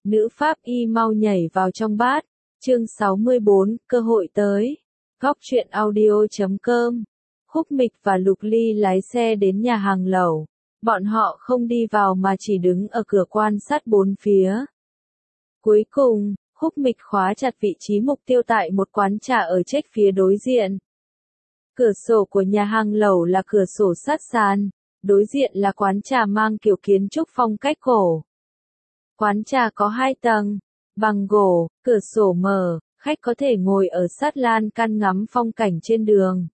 nữ pháp y mau nhảy vào trong bát. Chương 64, cơ hội tới. Góc truyện audio.com. Húc Mịch và Lục Ly lái xe đến nhà hàng lẩu. Bọn họ không đi vào mà chỉ đứng ở cửa quan sát bốn phía. Cuối cùng, Húc Mịch khóa chặt vị trí mục tiêu tại một quán trà ở chếch phía đối diện. Cửa sổ của nhà hàng lẩu là cửa sổ sát sàn, đối diện là quán trà mang kiểu kiến trúc phong cách cổ. Quán trà có 2 tầng, bằng gỗ, cửa sổ mở, khách có thể ngồi ở sát lan can ngắm phong cảnh trên đường.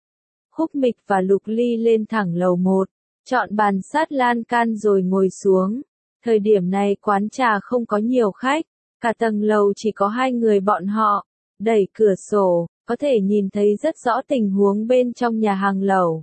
Húc Mịch và Lục Ly lên thẳng lầu 1, chọn bàn sát lan can rồi ngồi xuống. Thời điểm này quán trà không có nhiều khách, cả tầng lầu chỉ có 2 người bọn họ. Đẩy cửa sổ, có thể nhìn thấy rất rõ tình huống bên trong nhà hàng lẩu.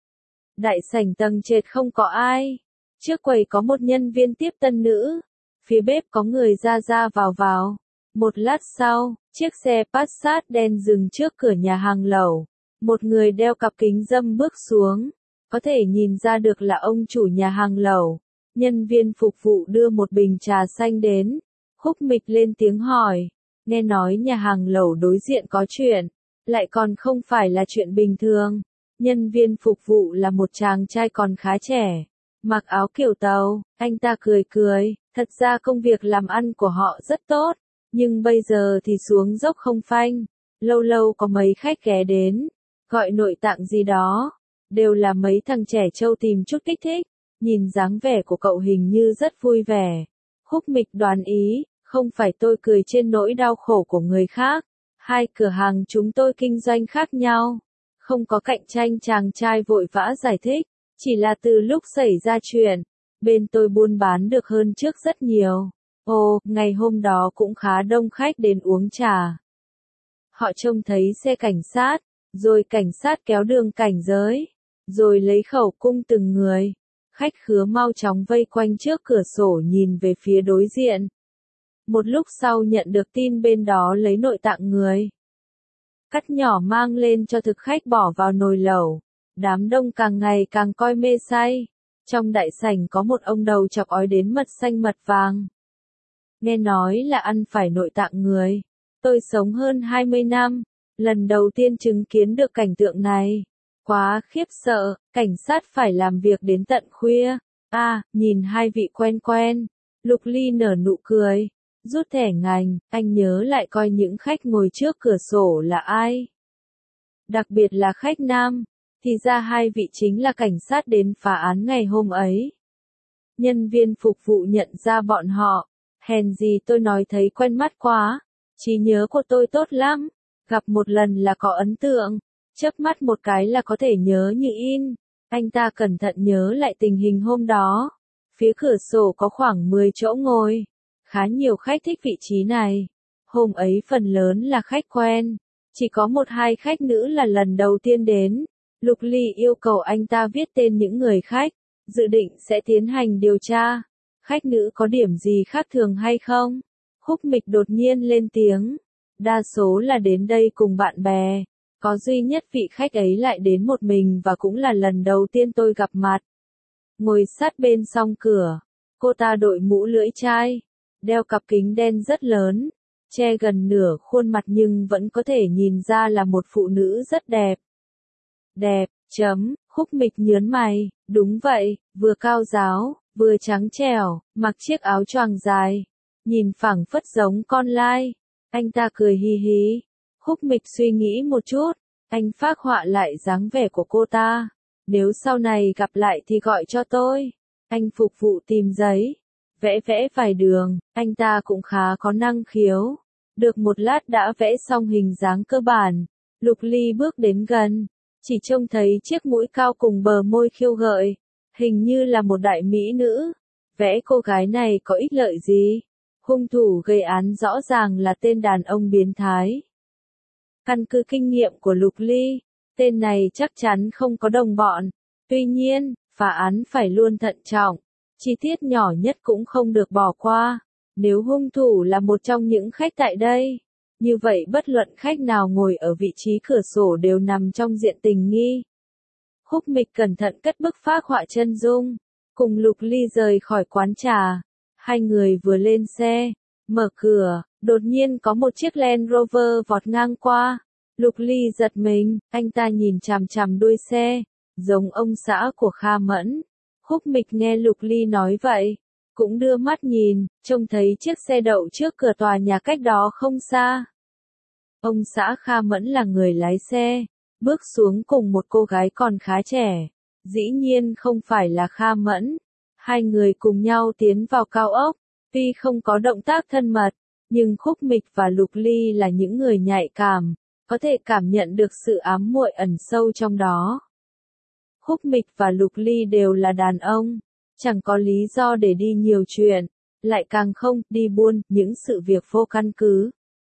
Đại sảnh tầng trệt không có ai. Trước quầy có một nhân viên tiếp tân nữ. Phía bếp có người ra ra vào. Một lát sau, chiếc xe Passat đen dừng trước cửa nhà hàng lẩu. Một người đeo cặp kính râm bước xuống. Có thể nhìn ra được là ông chủ nhà hàng lẩu. Nhân viên phục vụ đưa một bình trà xanh đến. Húc Mịch lên tiếng hỏi. Nghe nói nhà hàng lẩu đối diện có chuyện. Lại còn không phải là chuyện bình thường. Nhân viên phục vụ là một chàng trai còn khá trẻ. Mặc áo kiểu tàu, anh ta cười. Thật ra công việc làm ăn của họ rất tốt. Nhưng bây giờ thì xuống dốc không phanh. Lâu lâu có mấy khách ghé đến. Gọi nội tạng gì đó. Đều là mấy thằng trẻ trâu tìm chút kích thích. Nhìn dáng vẻ của cậu hình như rất vui vẻ. Húc Mịch đoán ý. Không phải tôi cười trên nỗi đau khổ của người khác. 2 cửa hàng chúng tôi kinh doanh khác nhau. Không có cạnh tranh, chàng trai vội vã giải thích. Chỉ là từ lúc xảy ra chuyện, bên tôi buôn bán được hơn trước rất nhiều. Ồ, ngày hôm đó cũng khá đông khách đến uống trà. Họ trông thấy xe cảnh sát, rồi cảnh sát kéo đường cảnh giới, rồi lấy khẩu cung từng người. Khách khứa mau chóng vây quanh trước cửa sổ nhìn về phía đối diện. Một lúc sau nhận được tin bên đó lấy nội tạng người. Cắt nhỏ mang lên cho thực khách bỏ vào nồi lẩu. Đám đông càng ngày càng coi mê say. Trong đại sảnh có một ông đầu chọc ói đến mật xanh mật vàng. Nghe nói là ăn phải nội tạng người. Tôi sống hơn 20 năm. Lần đầu tiên chứng kiến được cảnh tượng này. Quá khiếp sợ, cảnh sát phải làm việc đến tận khuya. Nhìn 2 vị quen. Lục Ly nở nụ cười. Rút thẻ ngành, anh nhớ lại coi những khách ngồi trước cửa sổ là ai. Đặc biệt là khách nam, thì ra 2 vị chính là cảnh sát đến phá án ngày hôm ấy. Nhân viên phục vụ nhận ra bọn họ, hèn gì tôi nói thấy quen mắt quá, trí nhớ của tôi tốt lắm, gặp một lần là có ấn tượng, chớp mắt một cái là có thể nhớ như in. Anh ta cẩn thận nhớ lại tình hình hôm đó, phía cửa sổ có khoảng 10 chỗ ngồi. Khá nhiều khách thích vị trí này. Hôm ấy phần lớn là khách quen. Chỉ có 1-2 khách nữ là lần đầu tiên đến. Lục Ly yêu cầu anh ta viết tên những người khách. Dự định sẽ tiến hành điều tra. Khách nữ có điểm gì khác thường hay không? Húc Mịch đột nhiên lên tiếng. Đa số là đến đây cùng bạn bè. Có duy nhất vị khách ấy lại đến một mình và cũng là lần đầu tiên tôi gặp mặt. Ngồi sát bên song cửa. Cô ta đội mũ lưỡi chai. Đeo cặp kính đen rất lớn, che gần nửa khuôn mặt nhưng vẫn có thể nhìn ra là một phụ nữ rất đẹp. Húc Mịch nhớn mày, đúng vậy, vừa cao ráo, vừa trắng trẻo, mặc chiếc áo choàng dài, nhìn phảng phất giống con lai. Anh ta cười hi hí. Húc Mịch suy nghĩ một chút, anh phác họa lại dáng vẻ của cô ta. Nếu sau này gặp lại thì gọi cho tôi. Anh phục vụ tìm giấy. Vẽ vài đường, anh ta cũng khá có năng khiếu. Được một lát đã vẽ xong hình dáng cơ bản. Lục Ly bước đến gần, chỉ trông thấy chiếc mũi cao cùng bờ môi khiêu gợi. Hình như là một đại mỹ nữ. Vẽ cô gái này có ích lợi gì? Hung thủ gây án rõ ràng là tên đàn ông biến thái. Căn cứ kinh nghiệm của Lục Ly, tên này chắc chắn không có đồng bọn. Tuy nhiên, phá án phải luôn thận trọng. Chi tiết nhỏ nhất cũng không được bỏ qua. Nếu hung thủ là một trong những khách tại đây, như vậy bất luận khách nào ngồi ở vị trí cửa sổ đều nằm trong diện tình nghi. Húc Mịch cẩn thận cất bức phác họa chân dung, cùng Lục Ly rời khỏi quán trà. 2 người vừa lên xe, Mở cửa, đột nhiên có một chiếc Land Rover vọt ngang qua. Lục Ly giật mình, anh ta nhìn chằm chằm đuôi xe, giống ông xã của Kha Mẫn. Khúc Mịch nghe Lục Ly nói vậy, cũng đưa mắt nhìn, trông thấy chiếc xe đậu trước cửa tòa nhà cách đó không xa. Ông xã Kha Mẫn là người lái xe, bước xuống cùng một cô gái còn khá trẻ, dĩ nhiên không phải là Kha Mẫn. Hai người cùng nhau tiến vào cao ốc, tuy không có động tác thân mật, nhưng Khúc Mịch và Lục Ly là những người nhạy cảm, có thể cảm nhận được sự ám muội ẩn sâu trong đó. Khúc Mịch và Lục Ly đều là đàn ông, chẳng có lý do để đi nhiều chuyện, lại càng không đi buôn những sự việc vô căn cứ.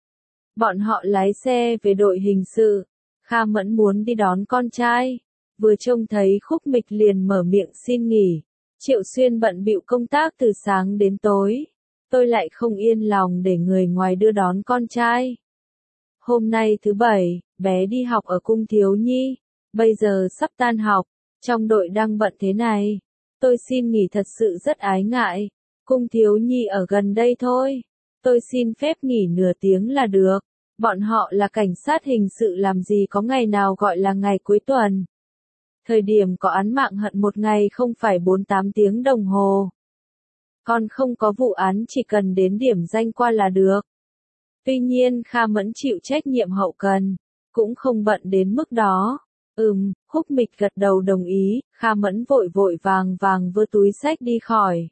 Bọn họ lái xe về đội hình sự, Kha Mẫn muốn đi đón con trai, vừa trông thấy Khúc Mịch liền mở miệng xin nghỉ. Triệu Xuyên bận bịu công tác từ sáng đến tối, tôi lại không yên lòng để người ngoài đưa đón con trai. Hôm nay thứ bảy, bé đi học ở cung thiếu nhi, bây giờ sắp tan học, trong đội đang bận thế này. Tôi xin nghỉ thật sự rất ái ngại, cung thiếu nhi ở gần đây thôi. Tôi xin phép nghỉ nửa tiếng là được, bọn họ là cảnh sát hình sự làm gì có ngày nào gọi là ngày cuối tuần. Thời điểm có án mạng hận một ngày không phải 48 tiếng đồng hồ. Còn không có vụ án chỉ cần đến điểm danh qua là được. Tuy nhiên Kha Mẫn chịu trách nhiệm hậu cần, cũng không bận đến mức đó. Khúc Mịch gật đầu đồng ý, Kha Mẫn vội vội vàng vàng vơ túi xách đi khỏi.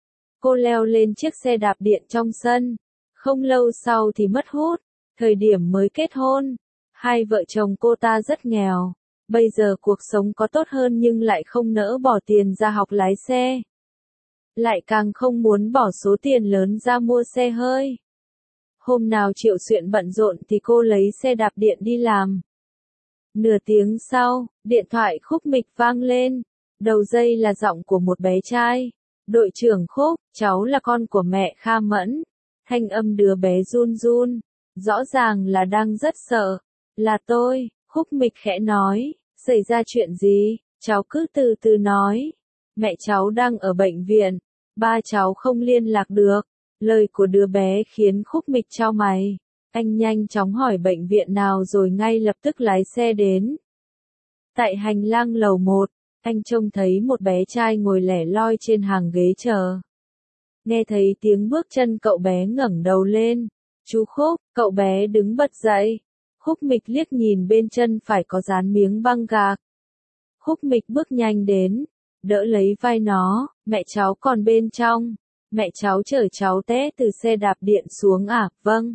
Cô leo lên chiếc xe đạp điện trong sân. Không lâu sau thì mất hút, thời điểm mới kết hôn. Hai vợ chồng cô ta rất nghèo. Bây giờ cuộc sống có tốt hơn nhưng lại không nỡ bỏ tiền ra học lái xe. Lại càng không muốn bỏ số tiền lớn ra mua xe hơi. Hôm nào Triệu Xuyên bận rộn thì cô lấy xe đạp điện đi làm. Nửa tiếng sau, điện thoại Khúc Mịch vang lên. Đầu dây là giọng của một bé trai. Đội trưởng Khúc, cháu là con của mẹ Kha Mẫn. Thanh âm đứa bé run run. Rõ ràng là đang rất sợ. Là tôi, Khúc Mịch khẽ nói. Xảy ra chuyện gì? Cháu cứ từ từ nói. Mẹ cháu đang ở bệnh viện. Ba cháu không liên lạc được. Lời của đứa bé khiến Khúc Mịch chau mày. Anh nhanh chóng hỏi bệnh viện nào rồi ngay lập tức lái xe đến. Tại hành lang lầu 1, anh trông thấy một bé trai ngồi lẻ loi trên hàng ghế chờ. Nghe thấy tiếng bước chân cậu bé ngẩng đầu lên. Chú Khúc, cậu bé đứng bật dậy. Khúc Mịch liếc nhìn bên chân phải có dán miếng băng gạc. Khúc Mịch bước nhanh đến, đỡ lấy vai nó, mẹ cháu còn bên trong. Mẹ cháu chở cháu té từ xe đạp điện xuống à? Vâng.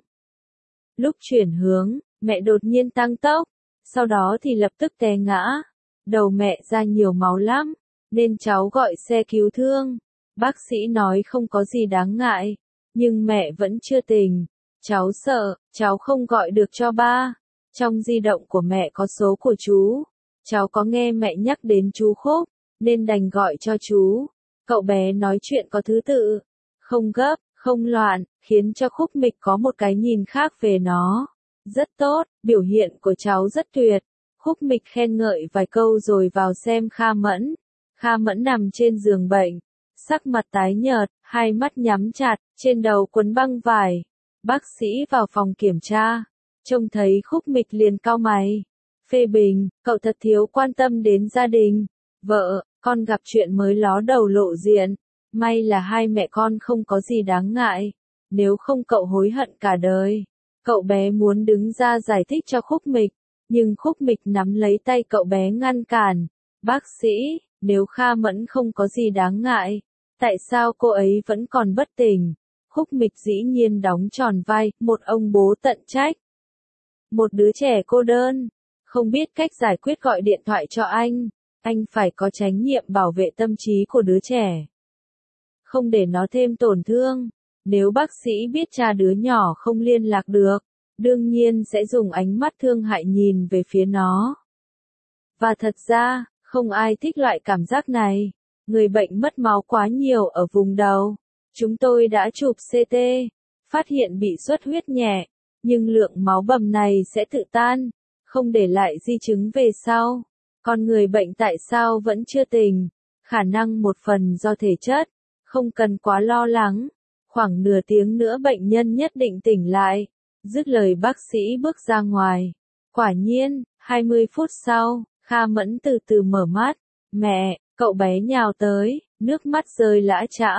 Lúc chuyển hướng, mẹ đột nhiên tăng tốc, sau đó thì lập tức té ngã. Đầu mẹ ra nhiều máu lắm, nên cháu gọi xe cứu thương. Bác sĩ nói không có gì đáng ngại, nhưng mẹ vẫn chưa tỉnh. Cháu sợ, cháu không gọi được cho ba. Trong di động của mẹ có số của chú. Cháu có nghe mẹ nhắc đến chú Khúc, nên đành gọi cho chú. Cậu bé nói chuyện có thứ tự, không gấp, không loạn, khiến cho Khúc Mịch có một cái nhìn khác về nó. Rất tốt, biểu hiện của cháu rất tuyệt. Khúc Mịch khen ngợi vài câu rồi vào xem Kha Mẫn. Kha Mẫn nằm trên giường bệnh, sắc mặt tái nhợt, hai mắt nhắm chặt, trên đầu quấn băng vải. Bác sĩ vào phòng kiểm tra, trông thấy Khúc Mịch liền cau mày. Phê bình, cậu thật thiếu quan tâm đến gia đình. Vợ, con gặp chuyện mới ló đầu lộ diện. May là hai mẹ con không có gì đáng ngại. Nếu không cậu hối hận cả đời. Cậu bé muốn đứng ra giải thích cho Khúc Mịch, nhưng Khúc Mịch nắm lấy tay cậu bé ngăn cản. Bác sĩ, nếu Kha Mẫn không có gì đáng ngại, tại sao cô ấy vẫn còn bất tỉnh? Khúc Mịch dĩ nhiên đóng tròn vai, một ông bố tận trách. Một đứa trẻ cô đơn, không biết cách giải quyết gọi điện thoại cho anh phải có trách nhiệm bảo vệ tâm trí của đứa trẻ. Không để nó thêm tổn thương. Nếu bác sĩ biết cha đứa nhỏ không liên lạc được, đương nhiên sẽ dùng ánh mắt thương hại nhìn về phía nó. Và thật ra, không ai thích loại cảm giác này. Người bệnh mất máu quá nhiều ở vùng đầu. Chúng tôi đã chụp CT, phát hiện bị xuất huyết nhẹ, nhưng lượng máu bầm này sẽ tự tan, không để lại di chứng về sau. Còn người bệnh tại sao vẫn chưa tỉnh? Khả năng một phần do thể chất, không cần quá lo lắng. Khoảng nửa tiếng nữa bệnh nhân nhất định tỉnh lại. Dứt lời bác sĩ bước ra ngoài. Quả nhiên, 20 phút sau, Kha Mẫn từ từ mở mắt. Mẹ, cậu bé nhào tới, nước mắt rơi lã chã.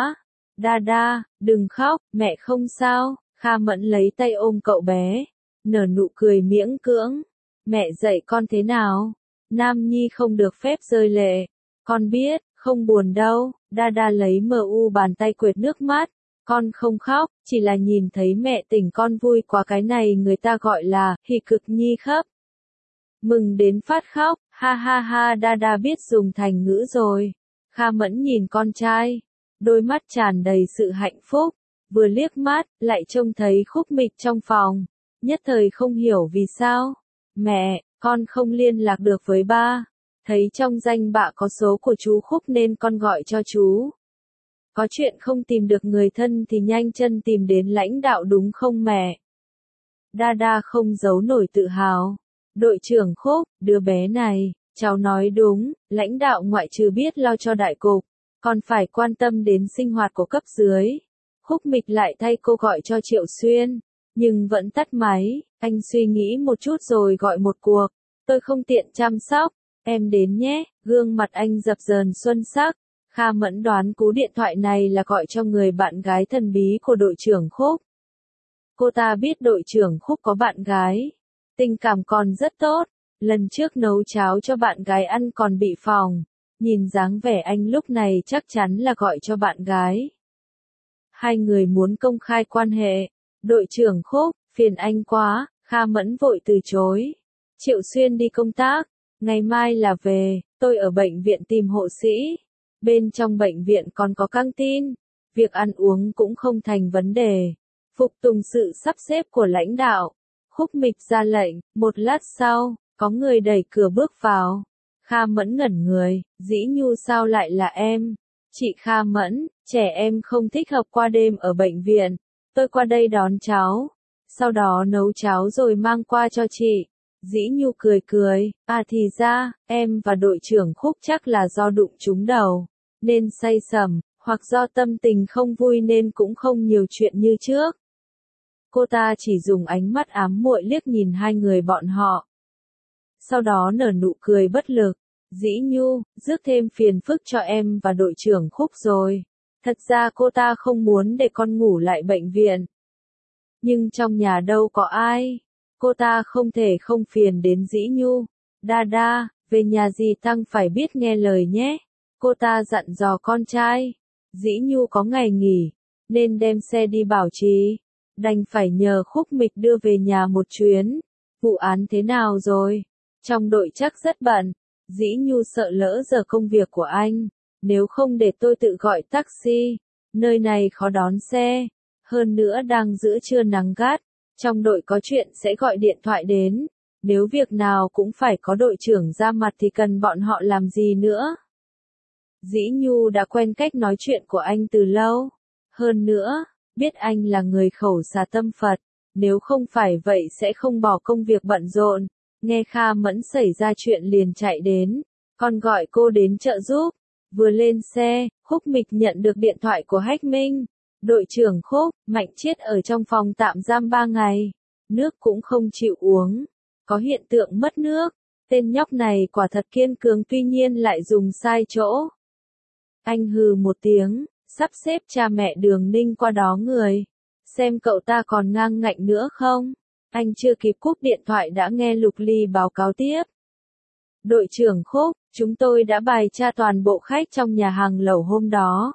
Đa, đừng khóc, mẹ không sao. Kha Mẫn lấy tay ôm cậu bé, nở nụ cười miễn cưỡng. Mẹ dạy con thế nào? Nam Nhi không được phép rơi lệ. Con biết, không buồn đâu. Đa lấy bàn tay quệt nước mắt. Con không khóc, chỉ là nhìn thấy mẹ tỉnh con vui quá, cái này người ta gọi là hỉ cực nhi khấp. Mừng đến phát khóc, ha ha ha. Đa biết dùng thành ngữ rồi. Kha Mẫn nhìn con trai, đôi mắt tràn đầy sự hạnh phúc, vừa liếc mắt, lại trông thấy Khúc Mịch trong phòng, nhất thời không hiểu vì sao. Mẹ, con không liên lạc được với ba, thấy trong danh bạ có số của chú Khúc nên con gọi cho chú. Có chuyện không tìm được người thân thì nhanh chân tìm đến lãnh đạo đúng không mẹ? Đa không giấu nổi tự hào. Đội trưởng Khúc, đứa bé này, cháu nói đúng, lãnh đạo ngoại trừ biết lo cho đại cục, còn phải quan tâm đến sinh hoạt của cấp dưới. Khúc Mịch lại thay cô gọi cho Triệu Xuyên, nhưng vẫn tắt máy. Anh suy nghĩ một chút rồi gọi một cuộc. Tôi không tiện chăm sóc, em đến nhé. Gương mặt anh dập dờn xuân sắc. Kha Mẫn đoán cú điện thoại này là gọi cho người bạn gái thần bí của đội trưởng Khúc. Cô ta biết đội trưởng Khúc có bạn gái, tình cảm còn rất tốt. Lần trước nấu cháo cho bạn gái ăn còn bị phỏng. Nhìn dáng vẻ anh lúc này chắc chắn là gọi cho bạn gái. Hai người muốn công khai quan hệ. Đội trưởng Khúc, phiền anh quá. Kha Mẫn vội từ chối. Triệu Xuyên đi công tác, ngày mai là về. Tôi ở bệnh viện tìm hộ sĩ. Bên trong bệnh viện còn có căng tin, việc ăn uống cũng không thành vấn đề. Phục tùng sự sắp xếp của lãnh đạo. Khúc Mịch ra lệnh. Một lát sau, có người đẩy cửa bước vào. Kha Mẫn ngẩn người. Dĩ Nhu sao lại là em? Chị Kha Mẫn, trẻ em không thích hợp qua đêm ở bệnh viện. Tôi qua đây đón cháu, sau đó nấu cháo rồi mang qua cho chị. Dĩ Nhu cười. À thì ra, em và đội trưởng Khúc chắc là do đụng trúng đầu, nên say sẩm, hoặc do tâm tình không vui nên cũng không nhiều chuyện như trước. Cô ta chỉ dùng ánh mắt ám muội liếc nhìn hai người bọn họ. Sau đó nở nụ cười bất lực. Dĩ Nhu, rước thêm phiền phức cho em và đội trưởng Khúc rồi. Thật ra cô ta không muốn để con ngủ lại bệnh viện. Nhưng trong nhà đâu có ai. Cô ta không thể không phiền đến Dĩ Nhu. Đa, về nhà dì Tăng phải biết nghe lời nhé. Cô ta dặn dò con trai. Dĩ Nhu có ngày nghỉ, nên đem xe đi bảo trì. Đành phải nhờ Khúc Mịch đưa về nhà một chuyến. Vụ án thế nào rồi? Trong đội chắc rất bận. Dĩ Nhu sợ lỡ giờ công việc của anh. Nếu không để tôi tự gọi taxi. Nơi này khó đón xe. Hơn nữa đang giữa trưa nắng gắt. Trong đội có chuyện sẽ gọi điện thoại đến. Nếu việc nào cũng phải có đội trưởng ra mặt thì cần bọn họ làm gì nữa? Dĩ Nhu đã quen cách nói chuyện của anh từ lâu. Hơn nữa, biết anh là người khẩu xà tâm Phật. Nếu không phải vậy sẽ không bỏ công việc bận rộn. Nghe Kha Mẫn xảy ra chuyện liền chạy đến. Còn gọi cô đến trợ giúp. Vừa lên xe, Khúc Mịch nhận được điện thoại của Hách Minh. Đội trưởng Khúc, Mạnh Chiết ở trong phòng tạm giam 3 ngày. Nước cũng không chịu uống. Có hiện tượng mất nước. Tên nhóc này quả thật kiên cường tuy nhiên lại dùng sai chỗ. Anh hừ một tiếng, sắp xếp cha mẹ Đường Ninh qua đó người. Xem cậu ta còn ngang ngạnh nữa không? Anh chưa kịp cúp điện thoại đã nghe Lục Ly báo cáo tiếp. Đội trưởng Khúc, chúng tôi đã bài tra toàn bộ khách trong nhà hàng lẩu hôm đó.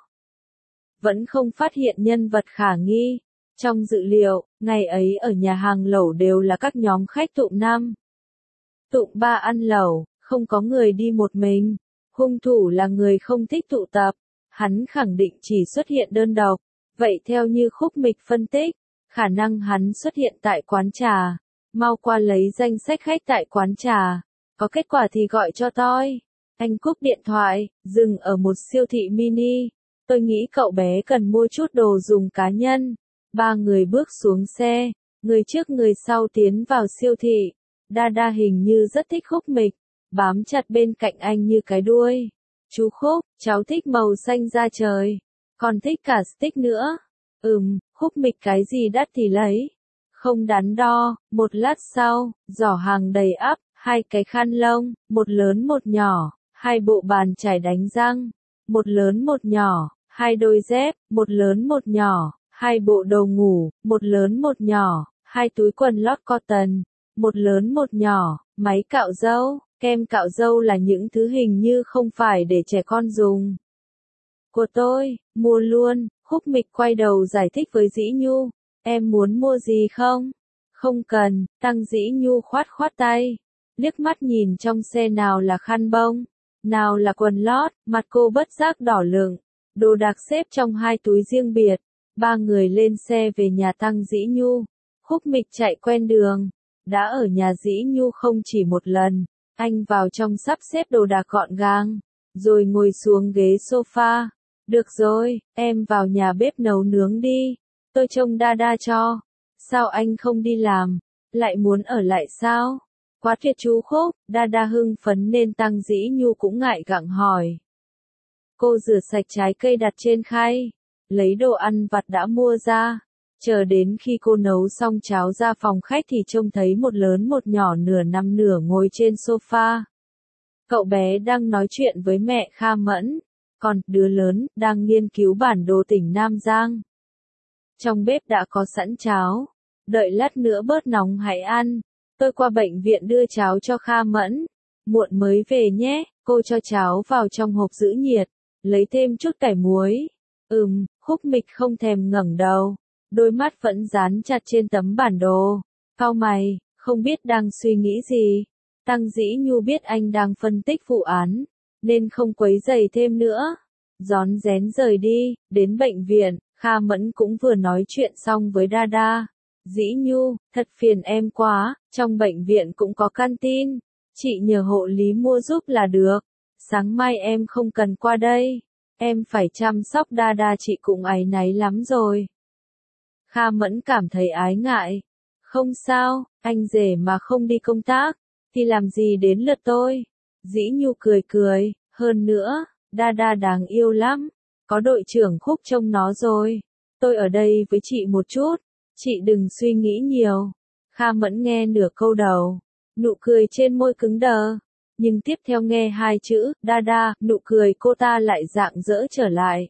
Vẫn không phát hiện nhân vật khả nghi. Trong dự liệu, ngày ấy ở nhà hàng lẩu đều là các nhóm khách tụm 5. Tụm 3 ăn lẩu, không có người đi một mình. Hung thủ là người không thích tụ tập. Hắn khẳng định chỉ xuất hiện đơn độc. Vậy theo như Khúc Mịch phân tích, khả năng hắn xuất hiện tại quán trà. Mau qua lấy danh sách khách tại quán trà. Có kết quả thì gọi cho tôi. Anh cúp điện thoại, dừng ở một siêu thị mini. Tôi nghĩ cậu bé cần mua chút đồ dùng cá nhân. 3 người bước xuống xe. Người trước người sau tiến vào siêu thị. Đa hình như rất thích Khúc Mịch. Bám chặt bên cạnh anh như cái đuôi. Chú Khúc, cháu thích màu xanh da trời. Còn thích cả stick nữa. Húc Mịch cái gì đắt thì lấy. Không đắn đo, một lát sau, giỏ hàng đầy ắp, 2 cái khăn lông, một lớn một nhỏ, 2 bộ bàn chải đánh răng, một lớn một nhỏ, 2 đôi dép, một lớn một nhỏ, 2 bộ đồ ngủ, một lớn một nhỏ, 2 túi quần lót cotton, một lớn một nhỏ, máy cạo râu, kem cạo râu là những thứ hình như không phải để trẻ con dùng. Của tôi, mua luôn. Húc Mịch quay đầu giải thích với Dĩ Nhu, em muốn mua gì không? Không cần. Tăng Dĩ Nhu khoát khoát tay, liếc mắt nhìn trong xe nào là khăn bông, nào là quần lót, mặt cô bất giác đỏ lựng. Đồ đạc xếp trong 2 túi riêng biệt. 3 người lên xe về nhà Tăng Dĩ Nhu. Húc Mịch chạy quen đường, đã ở nhà Dĩ Nhu không chỉ một lần. Anh vào trong sắp xếp đồ đạc gọn gàng, rồi ngồi xuống ghế sofa. Được rồi, em vào nhà bếp nấu nướng đi, tôi trông Đa cho. Sao anh không đi làm, lại muốn ở lại sao? Quá tuyệt chú Khúc. Đa hưng phấn nên Tăng Dĩ Nhu cũng ngại gặng hỏi. Cô rửa sạch trái cây đặt trên khay, lấy đồ ăn vặt đã mua ra. Chờ đến khi cô nấu xong cháo ra phòng khách thì trông thấy một lớn một nhỏ nửa nằm nửa ngồi trên sofa. Cậu bé đang nói chuyện với mẹ Kha Mẫn, còn đứa lớn đang nghiên cứu bản đồ tỉnh Nam Giang. Trong bếp đã có sẵn cháo, đợi lát nữa bớt nóng hãy ăn. Tôi qua bệnh viện đưa cháo cho Kha Mẫn, muộn mới về nhé. Cô cho cháo vào trong hộp giữ nhiệt, lấy thêm chút cải muối. Húc Mịch không thèm ngẩng đầu, đôi mắt vẫn dán chặt trên tấm bản đồ. Cau mày, không biết đang suy nghĩ gì. Tăng Dĩ Nhu biết anh đang phân tích vụ án, nên không quấy rầy thêm nữa. Rón rén rời đi. Đến bệnh viện, Kha Mẫn cũng vừa nói chuyện xong với Đa. Dĩ Nhu, thật phiền em quá, trong bệnh viện cũng có canteen, chị nhờ hộ lý mua giúp là được. Sáng mai em không cần qua đây, em phải chăm sóc Đa, chị cũng áy náy lắm rồi. Kha Mẫn cảm thấy ái ngại. Không sao, anh rể mà không đi công tác, thì làm gì đến lượt tôi. Dĩ Nhu cười, hơn nữa, Đa đáng yêu lắm, có đội trưởng Khúc trông nó rồi. Tôi ở đây với chị một chút, chị đừng suy nghĩ nhiều. Kha Mẫn nghe nửa câu đầu, nụ cười trên môi cứng đờ, nhưng tiếp theo nghe 2 chữ, Đa, nụ cười cô ta lại rạng rỡ trở lại.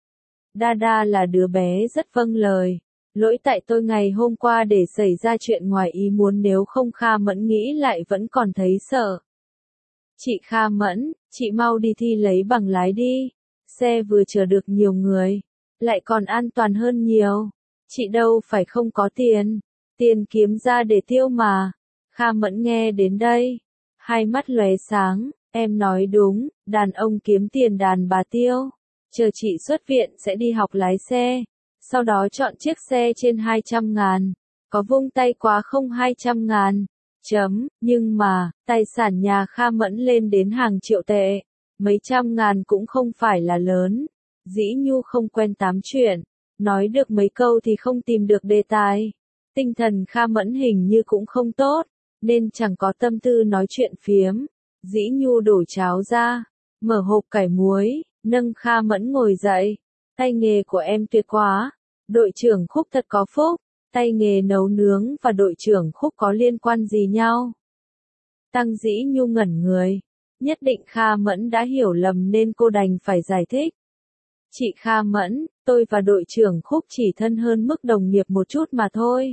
Đa là đứa bé rất vâng lời. Lỗi tại tôi ngày hôm qua để xảy ra chuyện ngoài ý muốn, nếu không Kha Mẫn nghĩ lại vẫn còn thấy sợ. Chị Kha Mẫn, chị mau đi thi lấy bằng lái đi. Xe vừa chở được nhiều người, lại còn an toàn hơn nhiều. Chị đâu phải không có tiền. Tiền kiếm ra để tiêu mà. Kha Mẫn nghe đến đây, 2 mắt lóe sáng. Em nói đúng, đàn ông kiếm tiền đàn bà tiêu. Chờ chị xuất viện sẽ đi học lái xe. Sau đó chọn chiếc xe trên 200.000. Có vung tay quá không 200.000. Nhưng mà, tài sản nhà Kha Mẫn lên đến hàng triệu tệ. Mấy trăm ngàn cũng không phải là lớn. Dĩ Nhu không quen tám chuyện, nói được mấy câu thì không tìm được đề tài. Tinh thần Kha Mẫn hình như cũng không tốt, nên chẳng có tâm tư nói chuyện phiếm. Dĩ Nhu đổ cháo ra, mở hộp cải muối, nâng Kha Mẫn ngồi dậy. Tay nghề của em tuyệt quá. Đội trưởng Khúc thật có phúc. Tay nghề nấu nướng và đội trưởng Khúc có liên quan gì nhau? Tăng Dĩ Nhu ngẩn người. Nhất định Kha Mẫn đã hiểu lầm nên cô đành phải giải thích. Chị Kha Mẫn, tôi và đội trưởng Khúc chỉ thân hơn mức đồng nghiệp một chút mà thôi.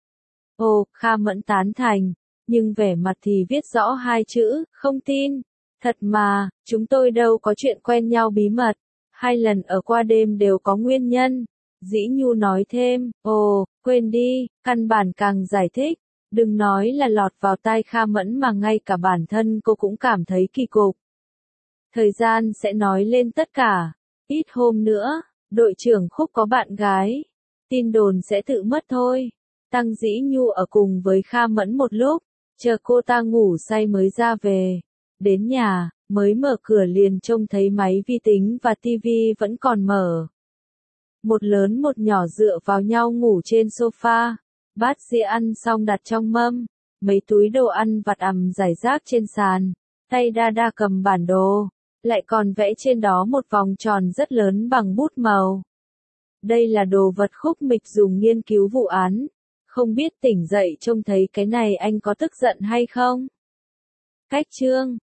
Ồ, Kha Mẫn tán thành, nhưng vẻ mặt thì viết rõ 2 chữ, không tin. Thật mà, chúng tôi đâu có chuyện quen nhau bí mật. 2 lần ở qua đêm đều có nguyên nhân. Dĩ Nhu nói thêm, ồ, quên đi, căn bản càng giải thích. Đừng nói là lọt vào tai Kha Mẫn mà ngay cả bản thân cô cũng cảm thấy kỳ cục. Thời gian sẽ nói lên tất cả. Ít hôm nữa, đội trưởng Khúc có bạn gái. Tin đồn sẽ tự mất thôi. Tăng Dĩ Nhu ở cùng với Kha Mẫn một lúc, chờ cô ta ngủ say mới ra về. Đến nhà, mới mở cửa liền trông thấy máy vi tính và tivi vẫn còn mở. Một lớn một nhỏ dựa vào nhau ngủ trên sofa. Bát dĩa ăn xong đặt trong mâm, mấy túi đồ ăn vặt rải rác trên sàn. Tay Đa cầm bản đồ, lại còn vẽ trên đó một vòng tròn rất lớn bằng bút màu. Đây là đồ vật Khúc Mịch dùng nghiên cứu vụ án. Không biết tỉnh dậy trông thấy cái này anh có tức giận hay không? Cách chương